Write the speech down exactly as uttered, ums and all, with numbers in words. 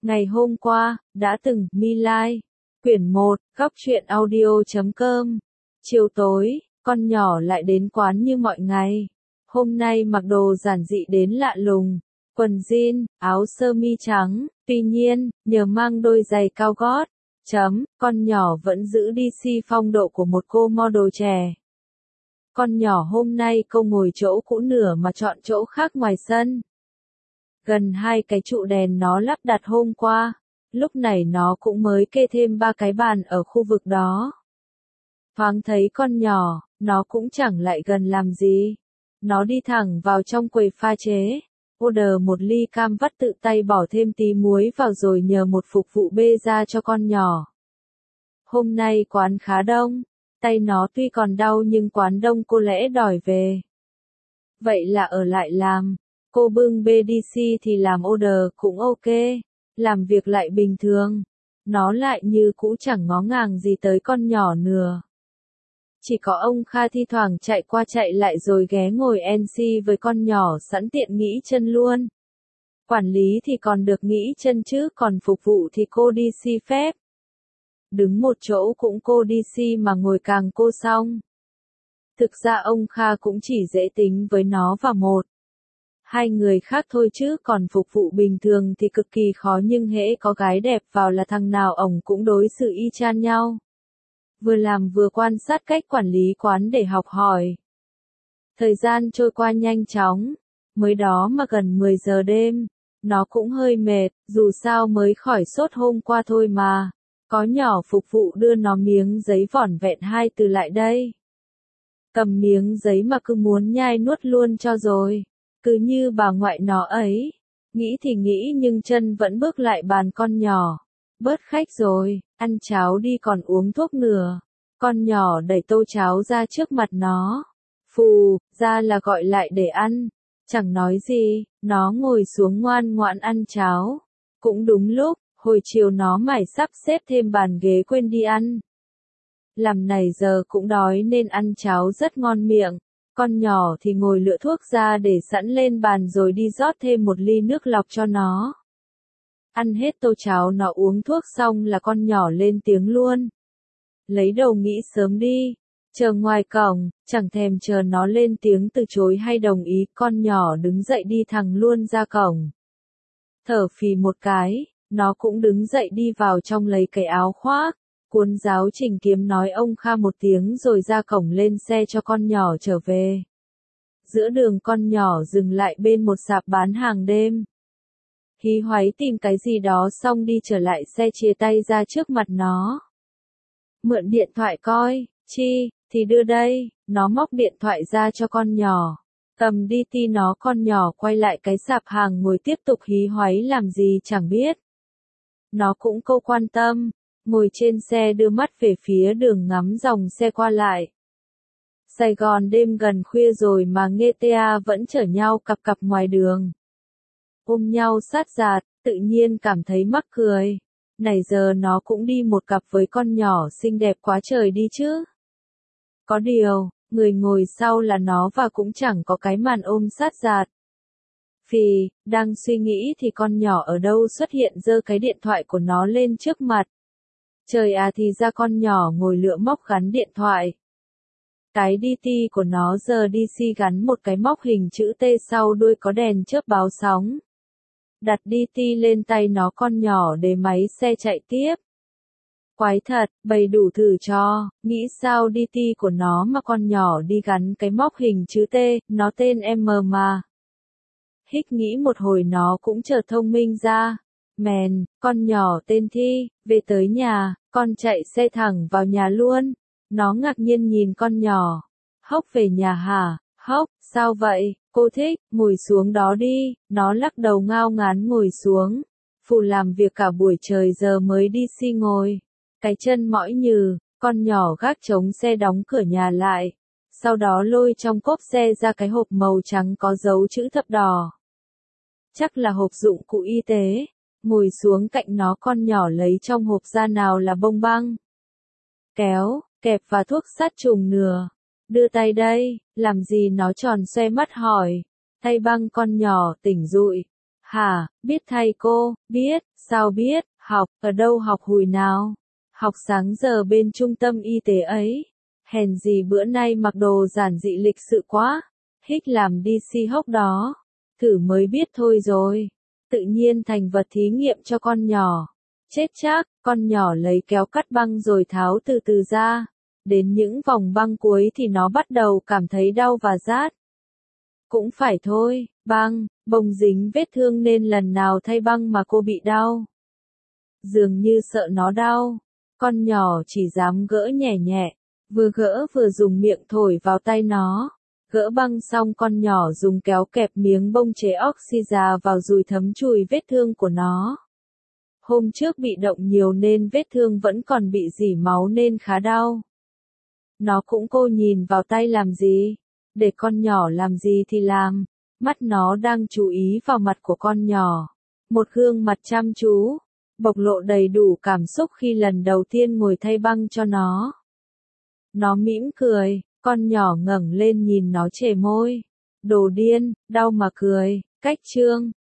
Ngày hôm qua, đã từng, My Lai. Quyển một, góc truyện audio chấm com. Chiều tối, con nhỏ lại đến quán như mọi ngày. Hôm nay mặc đồ giản dị đến lạ lùng. Quần jean, áo sơ mi trắng. Tuy nhiên, nhờ mang đôi giày cao gót. Chấm, con nhỏ vẫn giữ đi si phong độ của một cô model trẻ. Con nhỏ hôm nay cô ngồi chỗ cũ nửa mà chọn chỗ khác ngoài sân. Gần hai cái trụ đèn nó lắp đặt hôm qua, lúc này nó cũng mới kê thêm ba cái bàn ở khu vực đó. Thoáng thấy con nhỏ, nó cũng chẳng lại gần làm gì. Nó đi thẳng vào trong quầy pha chế, order một ly cam vắt tự tay bỏ thêm tí muối vào rồi nhờ một phục vụ bê ra cho con nhỏ. Hôm nay quán khá đông, tay nó tuy còn đau nhưng quán đông cô lẽ đòi về. Vậy là ở lại làm. Cô bưng bê đi xi thì làm order cũng ok, làm việc lại bình thường. Nó lại như cũ chẳng ngó ngàng gì tới con nhỏ nữa. Chỉ có ông Kha thi thoảng chạy qua chạy lại rồi ghé ngồi en xê với con nhỏ sẵn tiện nghỉ chân luôn. Quản lý thì còn được nghỉ chân chứ còn phục vụ thì cô đi xi phép. Đứng một chỗ cũng cô đi xi mà ngồi càng cô xong. Thực ra ông Kha cũng chỉ dễ tính với nó và một. Hai người khác thôi chứ còn phục vụ bình thường thì cực kỳ khó nhưng hễ có gái đẹp vào là thằng nào ổng cũng đối xử y chang nhau. Vừa làm vừa quan sát cách quản lý quán để học hỏi. Thời gian trôi qua nhanh chóng, mới đó mà gần mười giờ đêm, nó cũng hơi mệt, dù sao mới khỏi sốt hôm qua thôi mà. Có nhỏ phục vụ đưa nó miếng giấy vỏn vẹn hai từ lại đây. Cầm miếng giấy mà cứ muốn nhai nuốt luôn cho rồi. Cứ như bà ngoại nó ấy. Nghĩ thì nghĩ nhưng chân vẫn bước lại bàn con nhỏ. Bớt khách rồi, ăn cháo đi còn uống thuốc nữa. Con nhỏ đẩy tô cháo ra trước mặt nó. Phù, ra là gọi lại để ăn. Chẳng nói gì, nó ngồi xuống ngoan ngoãn ăn cháo. Cũng đúng lúc, hồi chiều nó mải sắp xếp thêm bàn ghế quên đi ăn. Làm này giờ cũng đói nên ăn cháo rất ngon miệng. Con nhỏ thì ngồi lựa thuốc ra để sẵn lên bàn rồi đi rót thêm một ly nước lọc cho nó. Ăn hết tô cháo nó uống thuốc xong là con nhỏ lên tiếng luôn. Lấy đầu nghĩ sớm đi, chờ ngoài cổng, chẳng thèm chờ nó lên tiếng từ chối hay đồng ý, con nhỏ đứng dậy đi thẳng luôn ra cổng. Thở phì một cái, nó cũng đứng dậy đi vào trong lấy cái áo khoác. Cuốn giáo trình kiếm nói ông Kha một tiếng rồi ra cổng lên xe cho con nhỏ trở về. Giữa đường con nhỏ dừng lại bên một sạp bán hàng đêm. Hí hoáy tìm cái gì đó xong đi trở lại xe chia tay ra trước mặt nó. Mượn điện thoại coi, chi, thì đưa đây, nó móc điện thoại ra cho con nhỏ. Cầm đi ti nó con nhỏ quay lại cái sạp hàng ngồi tiếp tục hí hoáy làm gì chẳng biết. Nó cũng câu quan tâm. Ngồi trên xe đưa mắt về phía đường ngắm dòng xe qua lại. Sài Gòn đêm gần khuya rồi mà nghe tê a vẫn chở nhau cặp cặp ngoài đường. Ôm nhau sát giạt, tự nhiên cảm thấy mắc cười. Này giờ nó cũng đi một cặp với con nhỏ xinh đẹp quá trời đi chứ. Có điều, người ngồi sau là nó và cũng chẳng có cái màn ôm sát giạt. Phì, đang suy nghĩ thì con nhỏ ở đâu xuất hiện giơ cái điện thoại của nó lên trước mặt. Trời à thì ra con nhỏ ngồi lựa móc gắn điện thoại. Cái đê tê của nó giờ đê xê gắn một cái móc hình chữ T sau đuôi có đèn chớp báo sóng. Đặt đê tê lên tay nó con nhỏ để máy xe chạy tiếp. Quái thật, bày đủ thử cho, nghĩ sao đê tê của nó mà con nhỏ đi gắn cái móc hình chữ T, nó tên M mà. Hích nghĩ một hồi nó cũng chợt thông minh ra. Mèn, con nhỏ tên Thi, về tới nhà, con chạy xe thẳng vào nhà luôn. Nó ngạc nhiên nhìn con nhỏ. Hốc về nhà hả? Hốc, sao vậy? Cô thích, ngồi xuống đó đi. Nó lắc đầu ngao ngán ngồi xuống. Phù làm việc cả buổi trời giờ mới đi xi ngồi. Cái chân mỏi nhừ, con nhỏ gác chống xe đóng cửa nhà lại. Sau đó lôi trong cốp xe ra cái hộp màu trắng có dấu chữ thập đỏ. Chắc là hộp dụng cụ y tế. Ngồi xuống cạnh nó con nhỏ lấy trong hộp ra nào là bông băng, kéo, kẹp và thuốc sát trùng nừa. Đưa tay đây, làm gì nó tròn xoe mắt hỏi. Thay băng con nhỏ tỉnh dụi. Hả, biết thầy cô, biết, sao biết, học, ở đâu học hồi nào? Học sáng giờ bên trung tâm y tế ấy. Hèn gì bữa nay mặc đồ giản dị lịch sự quá. Hích làm đi si hốc đó. Thử mới biết thôi rồi. Tự nhiên thành vật thí nghiệm cho con nhỏ. Chết chắc, con nhỏ lấy kéo cắt băng rồi tháo từ từ ra. Đến những vòng băng cuối thì nó bắt đầu cảm thấy đau và rát. Cũng phải thôi, băng, bông dính vết thương nên lần nào thay băng mà cô bị đau. Dường như sợ nó đau. Con nhỏ chỉ dám gỡ nhẹ nhẹ. Vừa gỡ vừa dùng miệng thổi vào tay nó. Gỡ băng xong con nhỏ dùng kéo kẹp miếng bông chế oxy già vào dùi thấm chùi vết thương của nó. Hôm trước bị động nhiều nên vết thương vẫn còn bị rỉ máu nên khá đau. Nó cũng cô nhìn vào tay làm gì? Để con nhỏ làm gì thì làm. Mắt nó đang chú ý vào mặt của con nhỏ. Một gương mặt chăm chú, bộc lộ đầy đủ cảm xúc khi lần đầu tiên ngồi thay băng cho nó. Nó mỉm cười, con nhỏ ngẩng lên nhìn nó chề môi. Đồ điên, đau mà cười, cách trương.